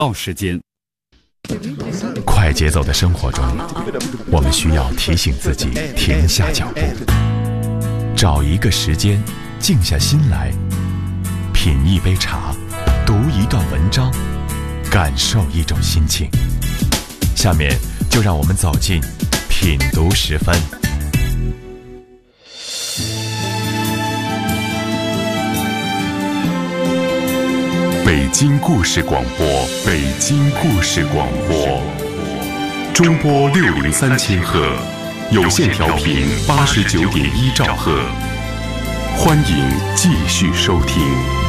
时间。 快节奏的生活中，我们需要提醒自己停下脚步，找一个时间，静下心来，品一杯茶，读一段文章，感受一种心情。下面就让我们走进品读10分。北京故事广播，北京故事广播，中波603千赫，有线调频89.1兆赫，欢迎继续收听。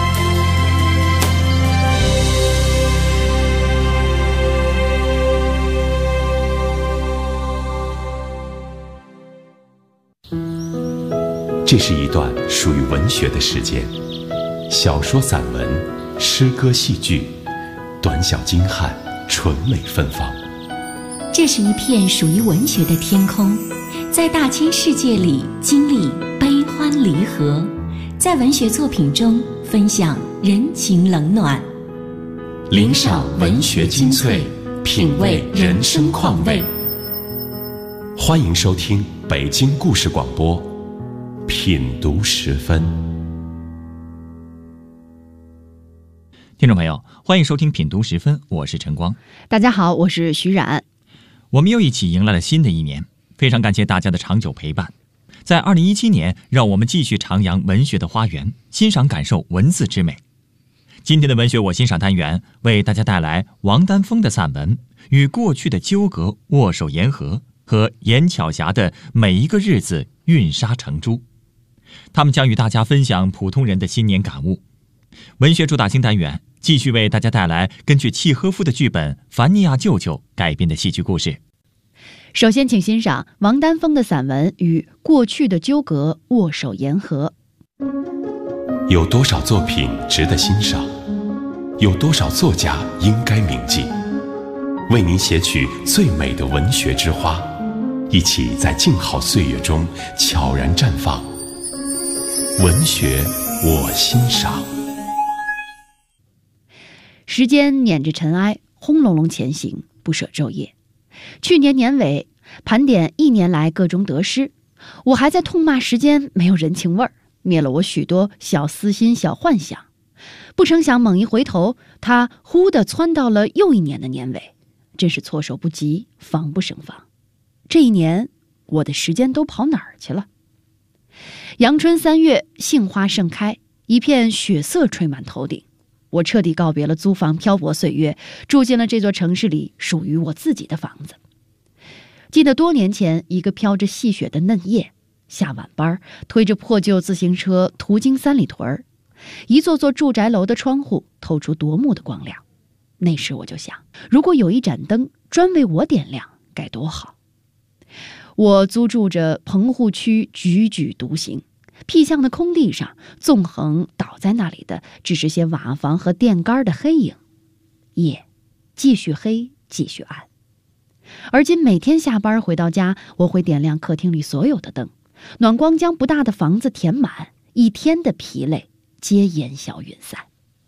这是一段属于文学的时间，小说、散文、诗歌、戏剧，短小精悍，纯美芬芳。 这是一片属于文学的天空，在大千世界里经历悲欢离合，在文学作品中分享人情冷暖， 领赏文学精粹，品味人生况味。欢迎收听北京故事广播，品读10分。 听众朋友，欢迎收听品读10分，我是陈光。 大家好，我是徐冉。 我们又一起迎来了新的一年，非常感谢大家的长久陪伴。在2017年，让我们继续徜徉文学的花园，欣赏感受文字之美。今天的文学我欣赏单元为大家带来王丹峰的散文《与过去的纠葛握手言和》和严巧霞的《每一个日子运沙成珠》。他们将与大家分享普通人的新年感悟。文学主打新单元继续为大家带来根据契诃夫的剧本《凡尼亚舅舅》改编的戏剧故事。 首先请欣赏王丹峰的散文《与过去的纠葛握手言和》。 有多少作品值得欣赏？有多少作家应该铭记？为您写取最美的文学之花，一起在静好岁月中悄然绽放。文学我欣赏。 时间撵着尘埃，轰隆隆前行，不舍昼夜。去年年尾盘点1年来各中得失，我还在痛骂时间没有人情味儿，灭了我许多小私心、小幻想。不成想猛一回头，它忽地窜到了又一年的年尾，真是措手不及，防不胜防。这一年，我的时间都跑哪儿去了？阳春3月，杏花盛开，一片雪色吹满头顶。我彻底告别了租房漂泊岁月，住进了这座城市里属于我自己的房子。记得多年前，一个飘着细雪的嫩夜，下晚班，推着破旧自行车途经三里屯，一座座住宅楼的窗户透出夺目的光亮。那时我就想，如果有一盏灯专为我点亮，该多好。我租住着棚户区，踽踽独行。僻巷的空地上，纵横倒在那里的只是些瓦房和电杆的黑影。夜继续黑，继续暗。而今每天下班回到家，我会点亮客厅里所有的灯，暖光将不大的房子填满，一天的疲累皆烟消云散。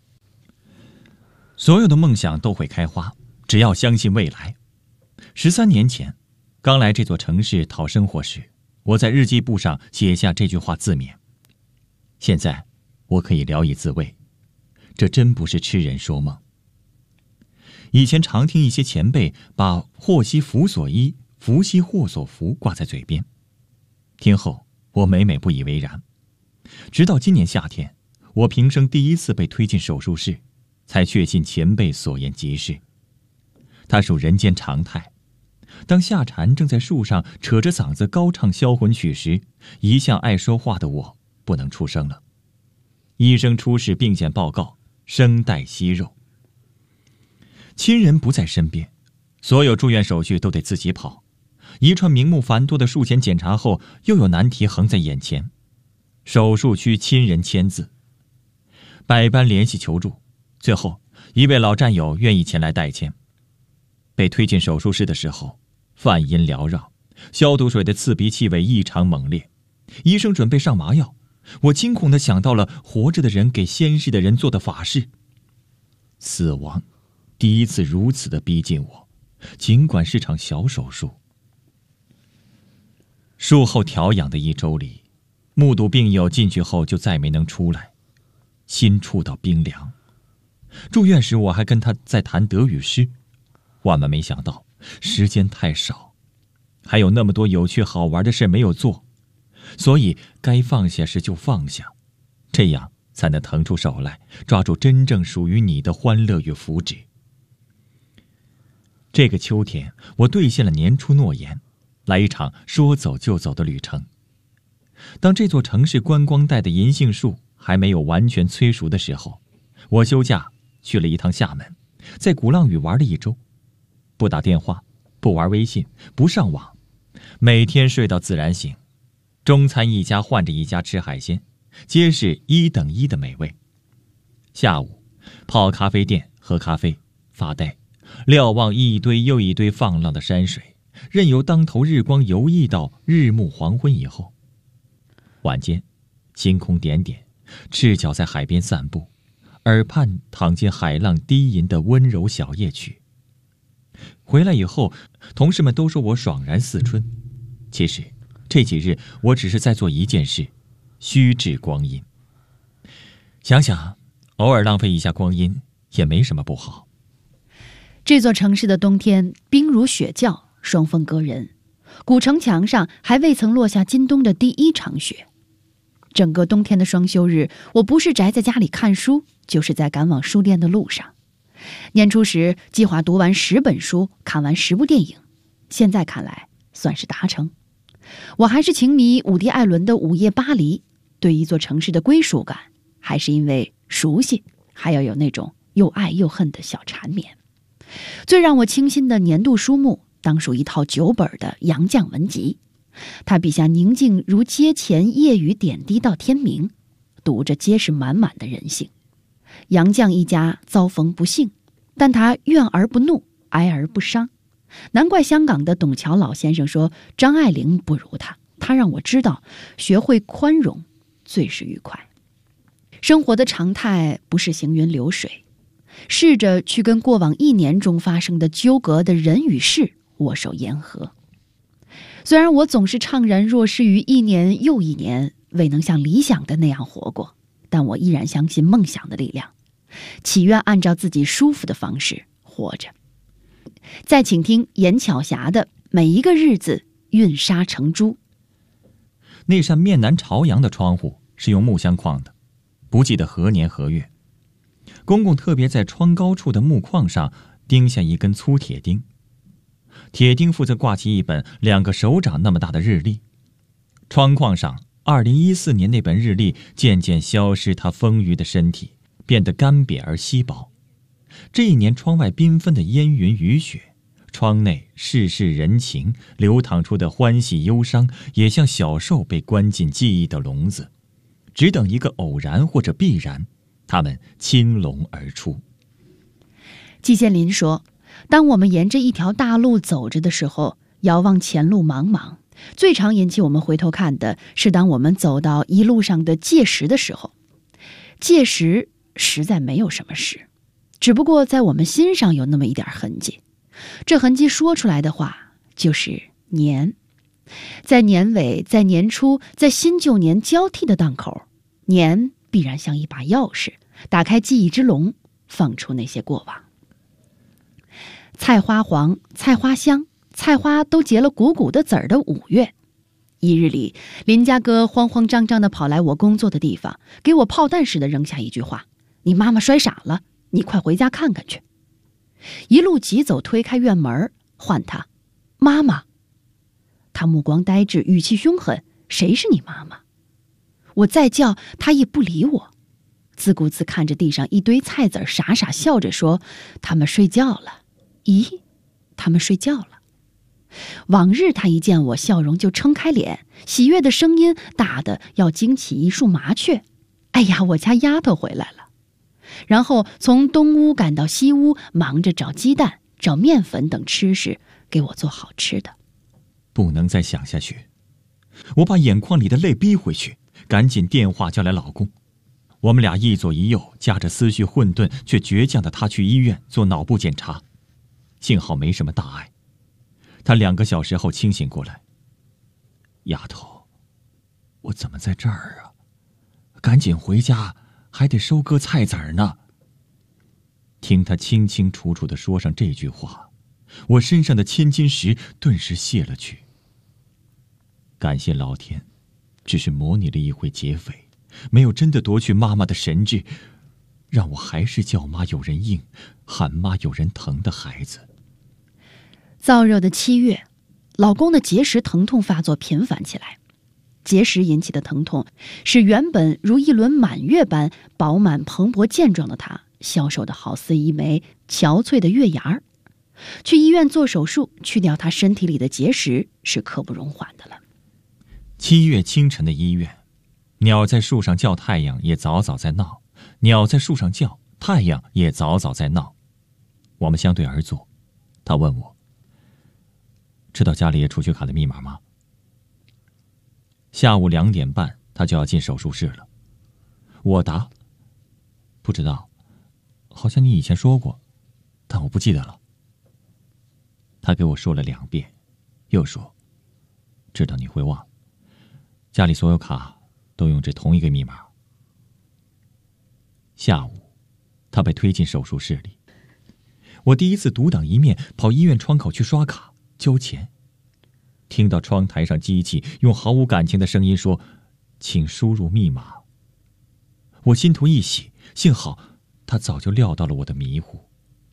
所有的梦想都会开花，只要相信未来。13年前，刚来这座城市讨生活时，我在日记簿上写下这句话自勉。现在我可以聊以自慰，这真不是痴人说梦。以前常听一些前辈把祸兮福所依，福兮祸所伏挂在嘴边，听后我每每不以为然。直到今年夏天，我平生第一次被推进手术室，才确信前辈所言极是。它属人间常态。当夏蝉正在树上扯着嗓子高唱销魂曲时，一向爱说话的我不能出声了。医生出示病检报告，声带息肉。亲人不在身边，所有住院手续都得自己跑。一串名目繁多的术前检查后，又有难题横在眼前。手术区亲人签字，百般联系求助，最后一位老战友愿意前来代签。被推进手术室的时候，饭音缭绕，消毒水的刺鼻气味异常猛烈。医生准备上麻药，我惊恐地想到了活着的人给先逝的人做的法事。死亡第一次如此的逼近我，尽管是场小手术。术后调养的1周里，目睹病友进去后就再没能出来，心触到冰凉。住院时我还跟他在谈德语诗，万万没想到时间太少，还有那么多有趣好玩的事没有做，所以该放下时就放下，这样才能腾出手来，抓住真正属于你的欢乐与福祉。这个秋天，我兑现了年初诺言，来一场说走就走的旅程。当这座城市观光带的银杏树还没有完全催熟的时候，我休假去了一趟厦门，在鼓浪屿玩了1周，不打电话，不玩微信，不上网，每天睡到自然醒，中餐一家换着一家吃海鲜，皆是1等1的美味。下午泡咖啡店喝咖啡发呆，瞭望一堆又一堆放浪的山水，任由当头日光游弋到日暮黄昏以后。晚间星空点点，赤脚在海边散步，耳畔淌进海浪低吟的温柔小夜曲。回来以后，同事们都说我爽然似春。其实这几日我只是在做一件事，虚掷光阴。想想偶尔浪费一下光阴也没什么不好。 这座城市的冬天冰如雪窖，霜风割人，古城墙上还未曾落下今冬的第1场雪。整个冬天的双休日，我不是宅在家里看书，就是在赶往书店的路上。年初时计划读完10本书，看完10部电影，现在看来算是达成。我还是情迷伍迪·艾伦的《午夜巴黎》，对一座城市的归属感，还是因为熟悉，还要有那种又爱又恨的小缠绵。最让我倾心的年度书目，当属一套9本的杨绛文集。他笔下宁静如街前夜雨点滴到天明，读着皆是满满的人性。杨绛一家遭逢不幸，但他怨而不怒，哀而不伤。难怪香港的董桥老先生说张爱玲不如他，他让我知道学会宽容最是愉快。生活的常态不是行云流水，试着去跟过往1年中发生的纠葛的人与事握手言和。虽然我总是怅然若失于1年又1年未能像理想的那样活过，但我依然相信梦想的力量，祈愿按照自己舒服的方式活着。再请听严巧霞的《每一个日子运沙成珠》。 那扇面南朝阳的窗户是用木镶框的，不记得何年何月。公公特别在窗高处的木框上钉下一根粗铁钉，铁钉负责挂起一本2个手掌那么大的日历。窗框上2014年那本日历渐渐消失，它丰腴的身体变得干瘪而稀薄。这一年窗外缤纷的烟云雨雪，窗内世事人情流淌出的欢喜忧伤，也像小兽被关进记忆的笼子，只等一个偶然或者必然，它们青龙而出。 季羡林说，当我们沿着一条大路走着的时候，遥望前路茫茫，最常引起我们回头看的是当我们走到一路上的界石的时候。界石实在没有什么石，只不过在我们心上有那么一点痕迹，这痕迹说出来的话就是年。在年尾，在年初，在新旧年交替的档口，年必然像一把钥匙，打开记忆之笼，放出那些过往。菜花黄，菜花香，菜花都结了鼓鼓的籽儿的5月，一日里，林家哥慌慌张张地跑来我工作的地方，给我炮弹似的扔下一句话：“你妈妈摔傻了，你快回家看看去。”一路急走，推开院门，唤他：“妈妈。”他目光呆滞，语气凶狠：“谁是你妈妈？”我再叫他也不理我，自顾自看着地上一堆菜籽，傻傻笑着说：“他们睡觉了。”咦，他们睡觉了。往日他一见我，笑容就撑开脸，喜悦的声音大得要惊起一束麻雀。哎呀，我家丫头回来了。然后从东屋赶到西屋，忙着找鸡蛋、找面粉等吃食，给我做好吃的。 不能再想下去，我把眼眶里的泪逼回去，赶紧电话叫来老公。 我们俩一左一右，夹着思绪混沌却倔强的他去医院做脑部检查，幸好没什么大碍。他2个小时后清醒过来。丫头，我怎么在这儿啊？赶紧回家，还得收割菜籽呢。听他清清楚楚地说上这句话，我身上的千斤石顿时卸了去。感谢老天，只是模拟了一回劫匪，没有真的夺去妈妈的神智，让我还是叫妈有人应，喊妈有人疼的孩子。 燥热的7月，老公的结石疼痛发作频繁起来。结石引起的疼痛使原本如一轮满月般饱满蓬勃健壮的他消瘦得好似一枚憔悴的月牙儿。去医院做手术去掉他身体里的结石是刻不容缓的了。 7月清晨的医院，鸟在树上叫太阳也早早在闹，鸟在树上叫，太阳也早早在闹。我们相对而坐，他问我，知道家里储蓄卡的密码吗？下午2点半，他就要进手术室了。我答，不知道，好像你以前说过，但我不记得了。他给我说了2遍，又说，知道你会忘，家里所有卡都用这同一个密码。下午，他被推进手术室里，我第一次独当一面跑医院窗口去刷卡交钱。听到窗台上机器用毫无感情的声音说，请输入密码。我心头一喜，幸好他早就料到了我的迷糊。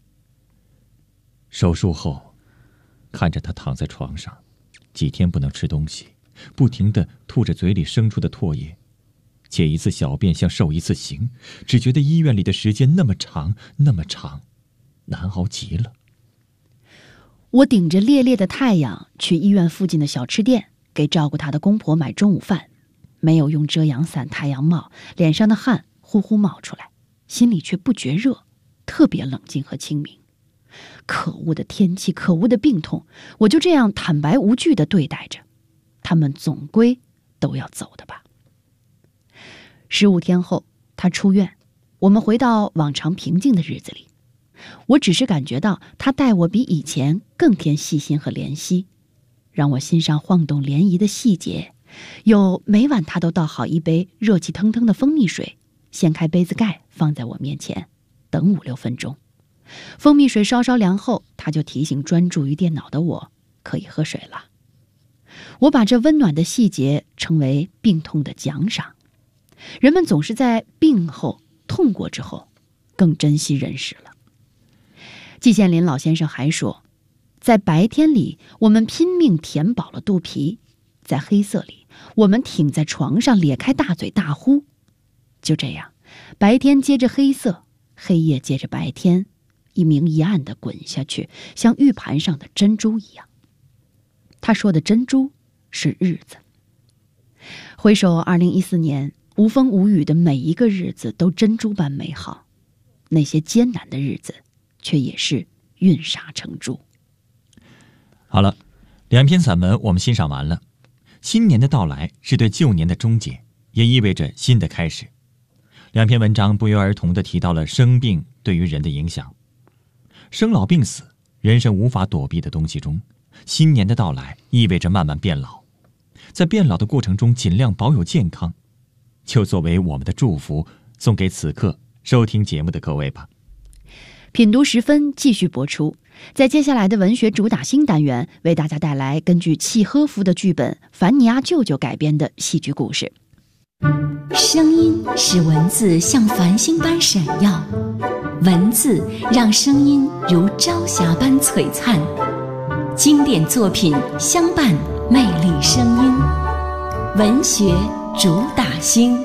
手术后，看着他躺在床上，几天不能吃东西，不停地吐着嘴里生出的唾液，解一次小便像受一次刑，只觉得医院里的时间那么长那么长，难熬极了。 我顶着烈烈的太阳去医院附近的小吃店给照顾他的公婆买中午饭，没有用遮阳伞太阳帽，脸上的汗呼呼冒出来，心里却不觉热，特别冷静和清明。可恶的天气，可恶的病痛，我就这样坦白无惧地对待着，他们总归都要走的吧。15天后，他出院，我们回到往常平静的日子里。我只是感觉到他待我比以前更添细心和怜惜，让我心上晃动涟漪的细节，有每晚他都倒好一杯热气腾腾的蜂蜜水，掀开杯子盖放在我面前，等5-6分钟。蜂蜜水稍稍凉后，他就提醒专注于电脑的我可以喝水了。我把这温暖的细节称为病痛的奖赏。人们总是在病后痛过之后更珍惜人世了。季羡林老先生还说，在白天里我们拼命填饱了肚皮，在黑色里我们挺在床上咧开大嘴大呼，就这样白天接着黑色，黑夜接着白天，一明一暗地滚下去，像玉盘上的珍珠一样。他说的珍珠是日子。回首2014年，无风无雨的每一个日子都珍珠般美好，那些艰难的日子却也是运沙成珠。 好了，2篇散文我们欣赏完了。新年的到来是对旧年的终结，也意味着新的开始。2篇文章不约而同地提到了生病对于人的影响。生老病死，人生无法躲避的东西中，新年的到来意味着慢慢变老。在变老的过程中，尽量保有健康，就作为我们的祝福，送给此刻收听节目的各位吧。 品读10分继续播出，在接下来的文学主打新单元，为大家带来根据契诃夫的剧本《凡尼亚舅舅》改编的戏剧故事。 声音使文字像繁星般闪耀，文字让声音如朝霞般璀璨。经典作品相伴，魅力声音，文学主打星。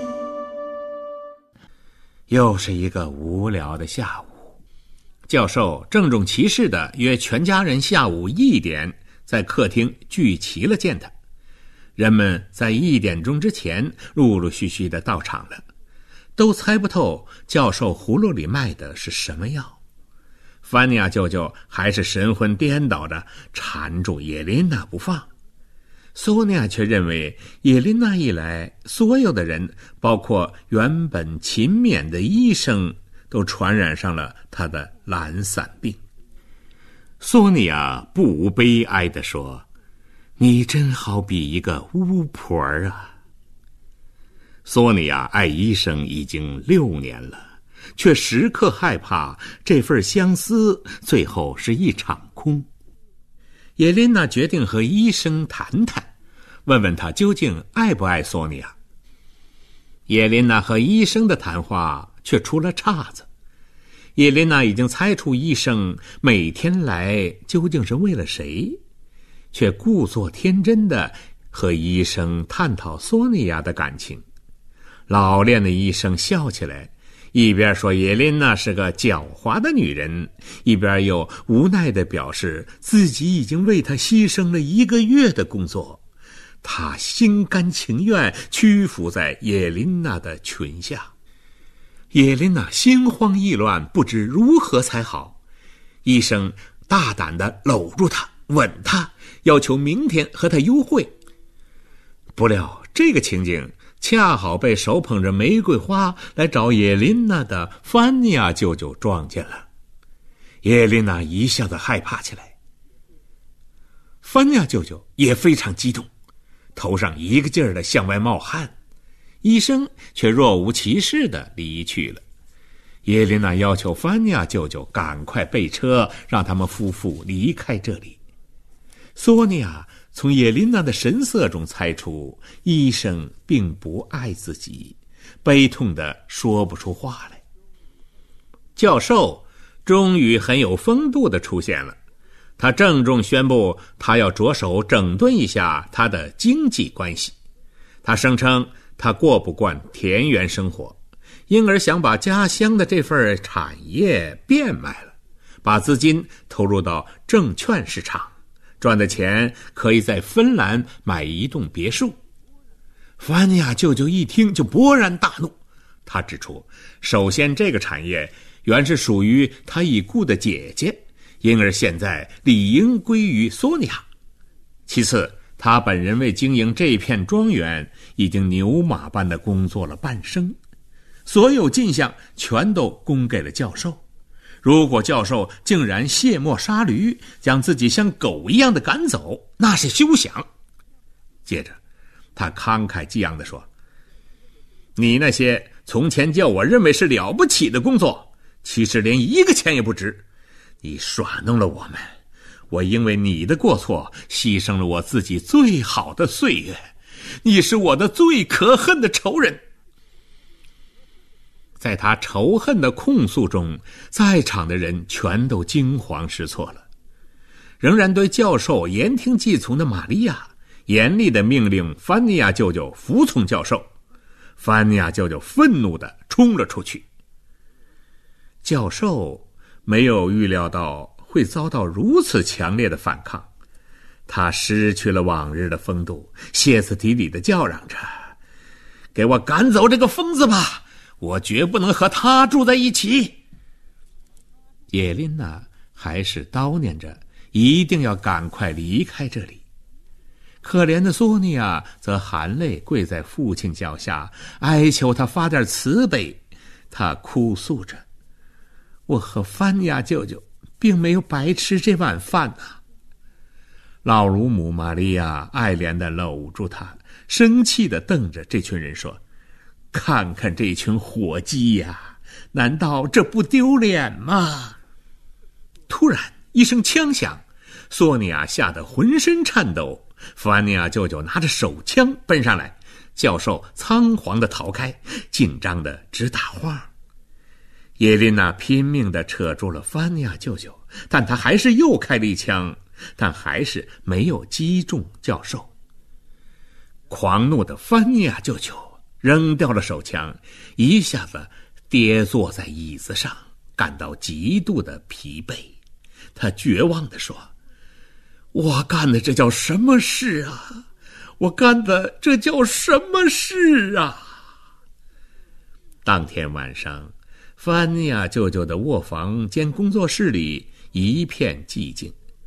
又是一个无聊的下午，教授郑重其事地约全家人下午1点在客厅聚齐了见他。人们在1点钟之前陆陆续续地到场了，都猜不透教授葫芦里卖的是什么药。凡尼亚舅舅还是神魂颠倒地缠住叶琳娜不放。 索尼娅却认为叶琳娜一来，所有的人，包括原本勤勉的医生，都传染上了她的懒散病。索尼娅不无悲哀地说：“你真好比一个巫婆啊！”索尼娅爱医生已经6年了，却时刻害怕这份相思最后是一场空。叶琳娜决定和医生谈谈，问问他究竟爱不爱索尼娅。叶琳娜和医生的谈话却出了岔子。叶琳娜已经猜出医生每天来究竟是为了谁，却故作天真地和医生探讨索尼娅的感情。老练的医生笑起来，一边说叶琳娜是个狡猾的女人，一边又无奈地表示自己已经为她牺牲了1个月的工作，他心甘情愿屈服在叶琳娜的裙下。叶琳娜心慌意乱，不知如何才好。医生大胆地搂住她，吻她，要求明天和她幽会。不料这个情景恰好被手捧着玫瑰花来找叶琳娜的范尼亚舅舅撞见了。叶琳娜一下子害怕起来。范尼亚舅舅也非常激动，头上一个劲儿地向外冒汗。医生却若无其事地离去了。叶琳娜要求范尼亚舅舅赶快备车，让他们夫妇离开这里。索尼娅从叶琳娜的神色中猜出医生并不爱自己，悲痛地说不出话来。教授终于很有风度地出现了，他郑重宣布他要着手整顿一下他的经济关系。他声称他过不惯田园生活，因而想把家乡的这份产业变卖了，把资金投入到证券市场，赚的钱可以在芬兰买1栋别墅。范尼亚舅舅一听就勃然大怒，他指出，首先这个产业原是属于他已故的姐姐，因而现在理应归于索尼娅。其次，他本人为经营这片庄园已经牛马般的工作了半生，所有进项全都供给了教授。如果教授竟然卸磨杀驴，将自己像狗一样的赶走，那是休想。接着他慷慨激昂地说，你那些从前叫我认为是了不起的工作，其实连1个钱也不值。你耍弄了我们，我因为你的过错牺牲了我自己最好的岁月，你是我的最可恨的仇人。在他仇恨的控诉中，在场的人全都惊慌失措了。仍然对教授言听计从的玛利亚严厉地命令范尼亚舅舅服从教授。范尼亚舅舅愤怒地冲了出去。教授没有预料到会遭到如此强烈的反抗，他失去了往日的风度，歇斯底里地叫嚷着，给我赶走这个疯子吧，我绝不能和他住在一起。叶琳娜还是叨念着一定要赶快离开这里。可怜的索尼娅则含泪跪在父亲脚下，哀求他发点慈悲。他哭诉着，我和范尼亚舅舅并没有白吃这碗饭啊。老乳母玛利亚爱怜地搂住他，生气地瞪着这群人说，看看这群火鸡呀，难道这不丢脸吗？突然一声枪响，索尼娅吓得浑身颤抖，范尼亚舅舅拿着手枪奔上来，教授仓皇地逃开，紧张地直打晃。叶琳娜拼命地扯住了范尼亚舅舅，但他还是又开了一枪，但还是没有击中教授。狂怒的范尼亚舅舅扔掉了手枪，一下子跌坐在椅子上，感到极度的疲惫。他绝望地说，我干的这叫什么事啊？我干的这叫什么事啊？当天晚上，范尼亚舅舅的卧房兼工作室里一片寂静。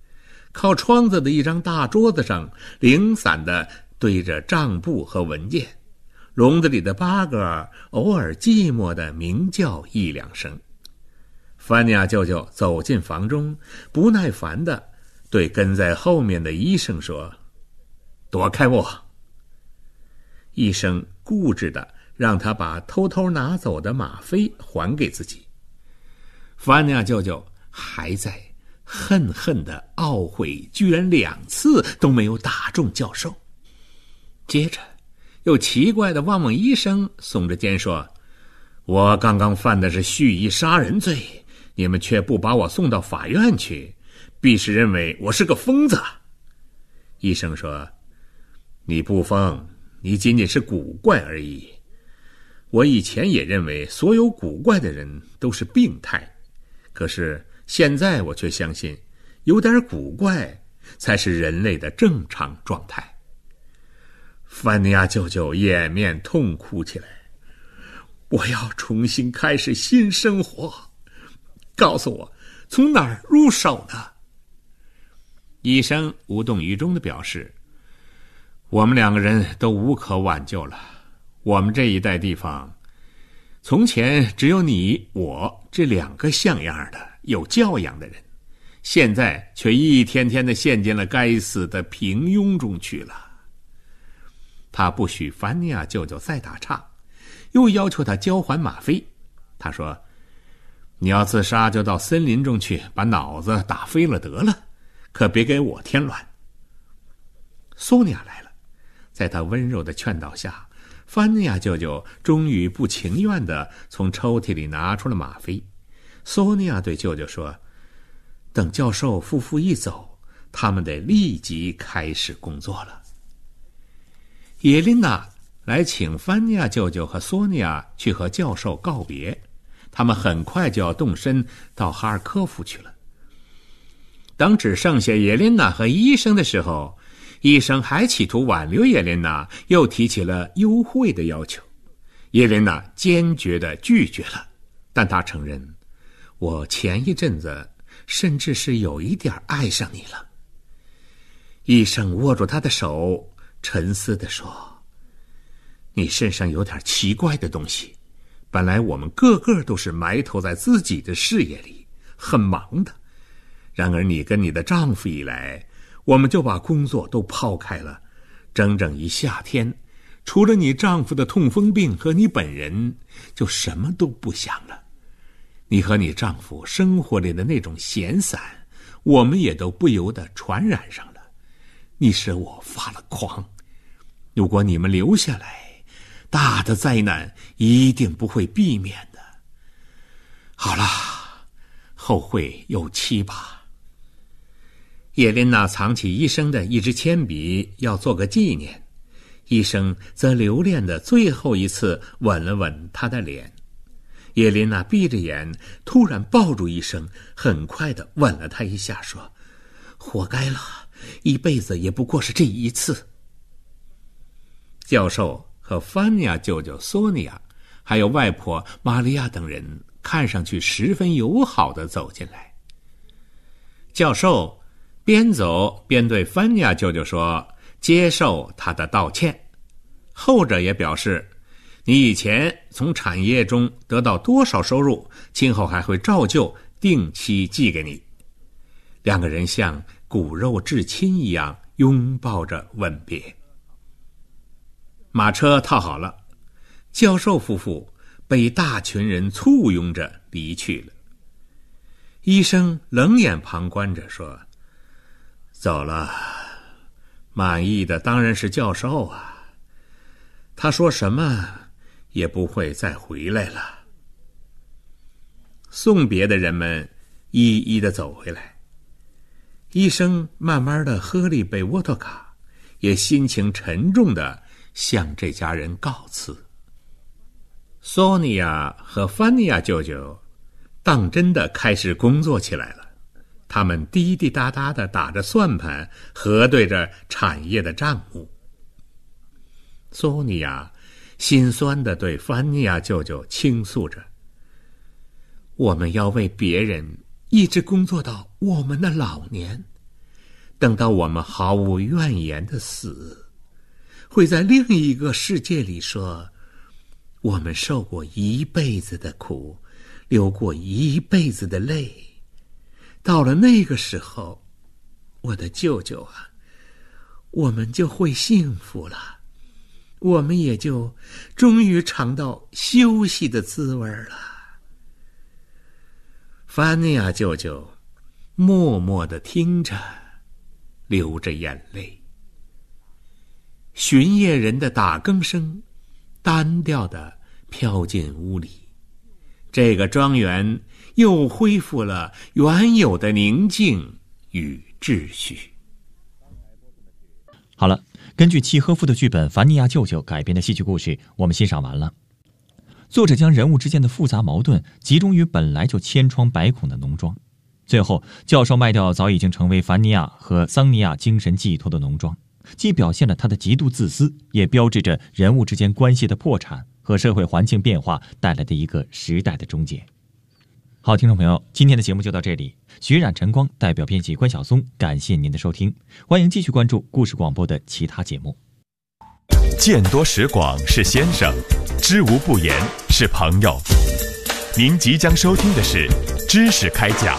靠窗子的一张大桌子上零散地堆着账簿和文件，笼子里的八哥偶尔寂寞地鸣叫一两声。范尼亚舅舅走进房中，不耐烦地对跟在后面的医生说：“躲开我！”医生固执地让他把偷偷拿走的吗啡还给自己。范尼亚舅舅还在恨恨地懊悔，居然2次都没有打中教授。接着又奇怪地望望医生，耸着肩说：“我刚刚犯的是蓄意杀人罪，你们却不把我送到法院去，必是认为我是个疯子。”医生说：“你不疯，你仅仅是古怪而已。我以前也认为所有古怪的人都是病态，可是现在我却相信，有点古怪才是人类的正常状态。”范尼亚舅舅掩面痛哭起来：“我要重新开始新生活，告诉我从哪儿入手呢？”医生无动于衷地表示：“我们2个人都无可挽救了。我们这一带地方，从前只有你我这2个像样的有教养的人，现在却一天天地陷进了该死的平庸中去了。”他不许范尼亚舅舅再打岔，又要求他交还吗啡。他说：“你要自杀就到森林中去，把脑子打飞了得了，可别给我添乱。”索尼娅来了，在他温柔的劝导下，范尼亚舅舅终于不情愿地从抽屉里拿出了吗啡。索尼娅对舅舅说：“等教授夫妇一走，他们得立即开始工作了。”叶琳娜来请范尼亚舅舅和索尼娅去和教授告别，他们很快就要动身到哈尔科夫去了。当只剩下叶琳娜和医生的时候，医生还企图挽留叶琳娜，又提起了优惠的要求。叶琳娜坚决地拒绝了，但她承认：“我前一阵子甚至是有一点爱上你了。”医生握住她的手，沉思地说：“你身上有点奇怪的东西，本来我们个个都是埋头在自己的事业里，很忙的。然而你跟你的丈夫一来，我们就把工作都抛开了，整整一夏天，除了你丈夫的痛风病和你本人，就什么都不想了。你和你丈夫生活里的那种闲散，我们也都不由得传染上了。你使我发了狂，如果你们留下来，大的灾难一定不会避免的。好了，后会有期吧。”叶琳娜藏起医生的一支铅笔，要做个纪念。医生则留恋的最后一次吻了吻她的脸。叶琳娜闭着眼，突然抱住医生，很快地吻了他一下，说：“活该了，一辈子也不过是这一次。”教授和范尼亚舅舅索尼娅，还有外婆玛利亚等人，看上去十分友好地走进来。教授边走边对范尼亚舅舅说：“接受他的道歉。”后者也表示：“你以前从产业中得到多少收入，今后还会照旧定期寄给你。”2个人像骨肉至亲一样拥抱着吻别。马车套好了，教授夫妇被大群人簇拥着离去了。医生冷眼旁观着说：“走了，满意的当然是教授啊，他说什么也不会再回来了。”送别的人们一一的走回来，医生慢慢的喝了一杯沃特卡，也心情沉重的向这家人告辞。索尼娅和范尼亚舅舅当真的开始工作起来了，他们滴滴答答地打着算盘，核对着产业的账目。索尼娅心酸地对范尼亚舅舅倾诉着：“我们要为别人一直工作到我们的老年， 等到我们毫无怨言的死，会在另一个世界里说，我们受过一辈子的苦，流过一辈子的泪。到了那个时候，我的舅舅啊，我们就会幸福了，我们也就终于尝到休息的滋味了。凡尼亚舅舅默默地听着，流着眼泪。巡夜人的打更声单调地飘进屋里，这个庄园又恢复了原有的宁静与秩序。 好了，根据契诃夫的剧本《凡尼亚舅舅》改编的戏剧故事，我们欣赏完了。作者将人物之间的复杂矛盾集中于本来就千疮百孔的农庄，最后教授卖掉早已经成为凡尼亚和桑尼亚精神寄托的农庄，既表现了他的极度自私，也标志着人物之间关系的破产和社会环境变化带来的一个时代的终结。好，听众朋友，今天的节目就到这里。血染晨光代表编辑关晓松，感谢您的收听，欢迎继续关注故事广播的其他节目。 见多识广是先生，知无不言是朋友。您即将收听的是知识开讲。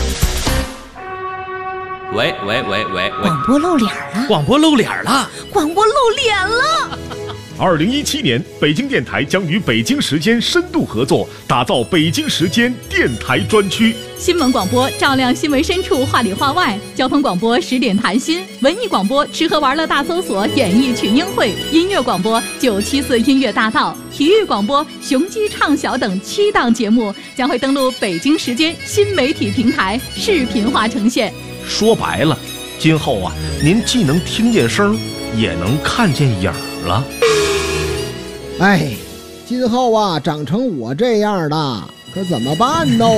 喂， 广播露脸了！ 广播露脸了！ 广播露脸了 ！2017年，北京电台将与北京时间深度合作，打造北京时间电台专区。 新闻广播照亮新闻深处，话里话外；交通广播10点谈心；文艺广播吃喝玩乐大搜索，演艺群英会；音乐广播974音乐大道；体育广播雄鸡唱晓等7档节目将会登陆北京时间新媒体平台，视频化呈现。 说白了，今后啊，您既能听见声，也能看见影了。 哎，今后啊，长成我这样的，可怎么办呢？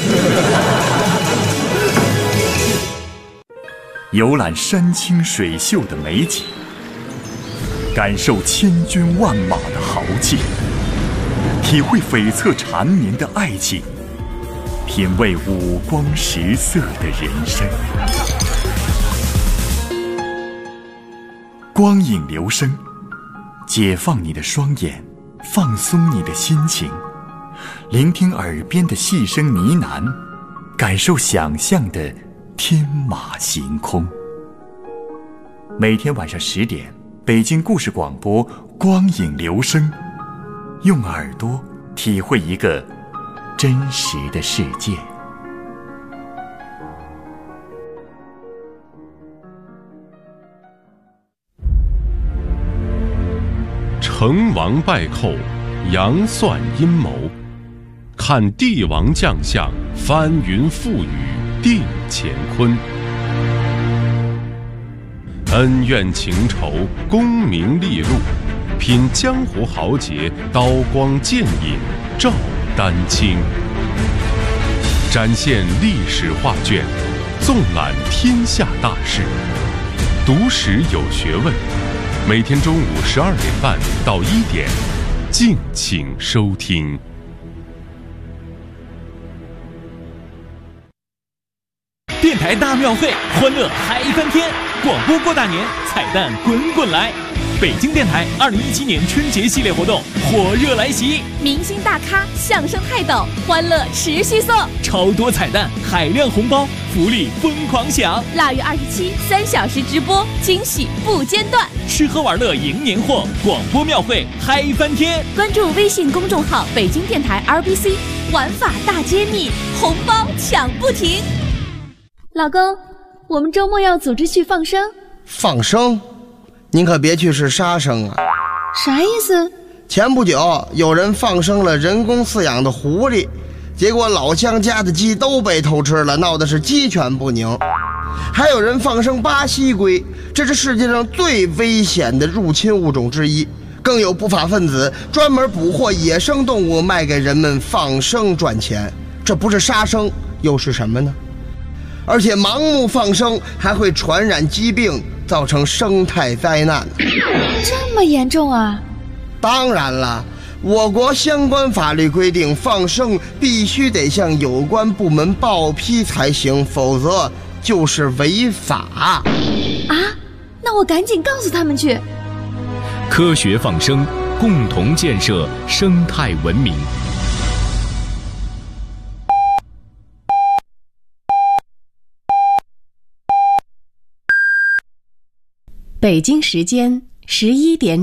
游览山清水秀的美景，感受千军万马的豪气，体会悱恻缠绵的爱情，品味五光十色的人生。光影流声，解放你的双眼，放松你的心情，聆听耳边的细声呢喃，感受想象的天马行空。每天晚上10点，北京故事广播光影流声，用耳朵体会一个真实的世界。 成王败寇，杨算阴谋，看帝王将相，翻云覆雨定乾坤。恩怨情仇，功名利禄，品江湖豪杰，刀光剑影照丹青。展现历史画卷，纵览天下大事，读史有学问。每天中午12点半到1点，敬请收听。 电台大庙会，欢乐嗨翻天！广播过大年，彩蛋滚滚来！北京电台2017年春节系列活动火热来袭， 明星大咖、相声泰斗，欢乐持续送， 超多彩蛋，海量红包，福利疯狂享。 腊月27 3小时直播，惊喜不间断， 吃喝玩乐迎年货，广播庙会嗨翻天！ 关注微信公众号北京电台 RBC， 玩法大揭秘，红包抢不停。 老公，我们周末要组织去放生。 放生？您可别去是杀生啊！ 啥意思？ 前不久有人放生了人工饲养的狐狸，结果老乡家的鸡都被偷吃了，闹得是鸡犬不宁。还有人放生巴西龟，这是世界上最危险的入侵物种之一。更有不法分子专门捕获野生动物卖给人们放生赚钱，这不是杀生又是什么呢？而且盲目放生还会传染疾病，造成生态灾难。 这么严重啊？ 当然了，我国相关法律规定，放生必须得向有关部门报批才行，否则就是违法。 啊，那我赶紧告诉他们去。 科学放生，共同建设生态文明。 北京时间11点整。